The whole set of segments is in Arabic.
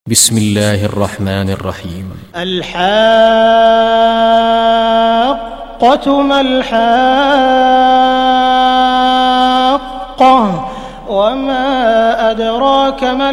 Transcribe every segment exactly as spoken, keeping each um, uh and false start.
بسم الله الرحمن الرحيم. الحاقة ما الحاقة وما أدراك ما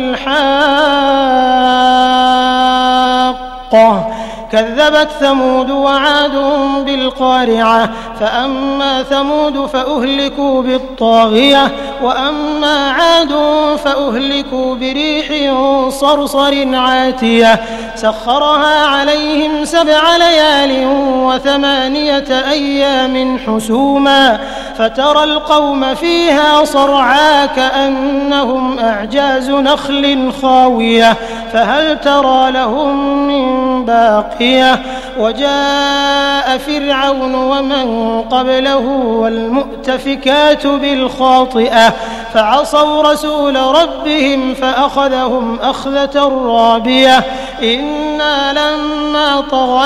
الحاقة كذبت ثمود وعاد بالقارعة فأما ثمود فأهلكوا بالطاغية وأما عاد فأهلكوا بريح صرصر عاتية سخرها عليهم سبع ليال وثمانية أيام حسوما فترى القوم فيها صرعا كأنهم أعجاز نخل خاوية فهل ترى لهم من باقية وجاء فرعون ومن قبله والمؤتفكات بالخاطئة فعصوا رسول ربهم فأخذهم أخذة رابية إنا لما طغى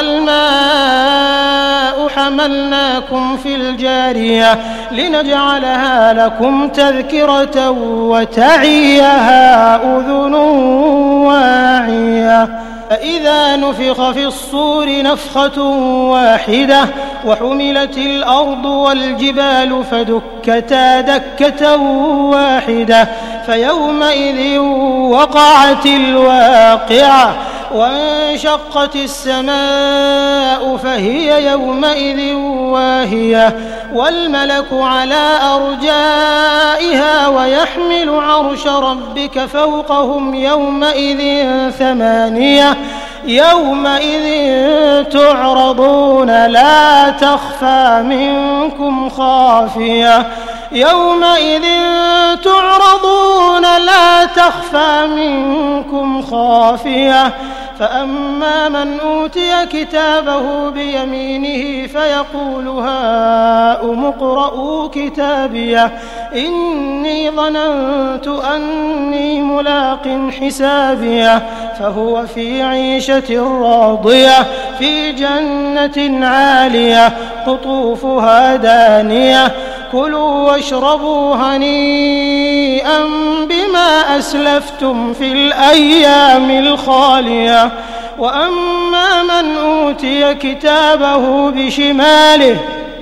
الماء حملناكم في الجارية لنجعلها لكم تذكرة وتعيها أذن واعية فإذا نفخ في الصور نفخة واحدة وحملت الأرض والجبال فدكتا دكة واحدة فيومئذ وقعت الواقعة وانشقت السماء فهي يومئذ واهية والملك على أرجائها ويحمل عرش ربك فوقهم يومئذ ثمانية يومئذ تعرضون لا تخفى منكم خافية يومئذ تعرضون لا تخفى منكم خافية فأما من أوتي كتابه بيمينه فيقول هاؤم اقرءوا كتابيه إني ظننت أني ملاق حسابيه فهو في عيشة راضية في جنة عالية قطوفها دانية كلوا واشربوا هنيئا بما أسلفتم في الأيام الخالية وأما من أوتي كتابه بشماله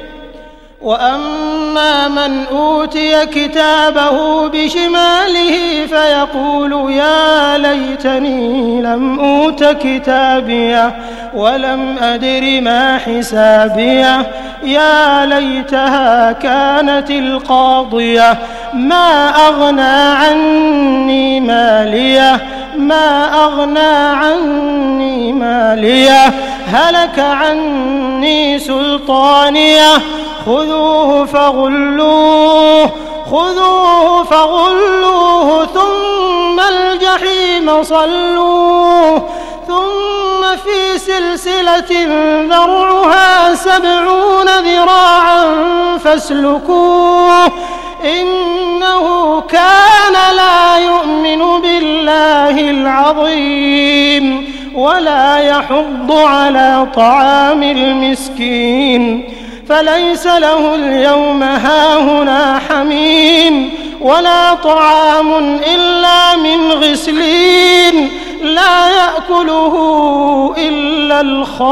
وأما من أوتي كتابه بشماله فيقول يا ليتني لم أوت كتابيه ولم أدر ما حسابيه يا ليتها كانت القاضية ما أغنى عني ماليه ما أغنى عني ماليه هلك عني سلطانيه خذوه فغلوه خذوه فغلوه ثم الجحيم صلوه ثم في سلسلة ذرعها سبعون ذراعا فاسلكوه إنه كان لا يؤمن بالله العظيم ولا يحض على طعام المسكين فليس له اليوم هاهنا حميم ولا طعام إلا من غسلين لا يأكله إلا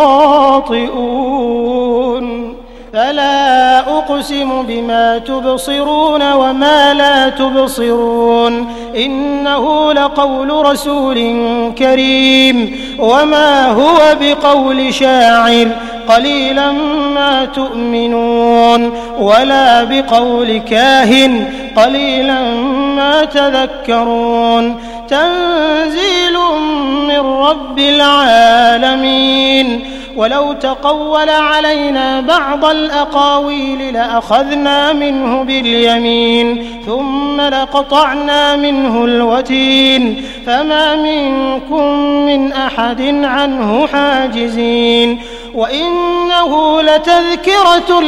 الخاطئون فلا أقسم بما تبصرون وما لا تبصرون إنه لقول رسول كريم وما هو بقول شاعر قليلا ما تؤمنون ولا بقول كاهن قليلا ما تذكرون تنزيل من رب العالمين ولو تقول علينا بعض الأقاويل لأخذنا منه باليمين ثم لقطعنا منه الوتين فما منكم من أحد عنه حاجزين وإنه لتذكرة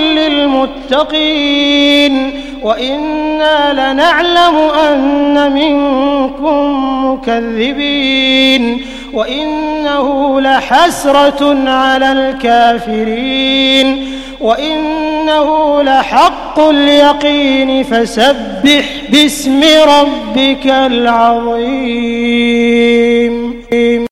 للمتقين وإنا لنعلم أن منكم مكذبين وإنه لحسرة على الكافرين وإنه لحق اليقين فسبح باسم ربك العظيم.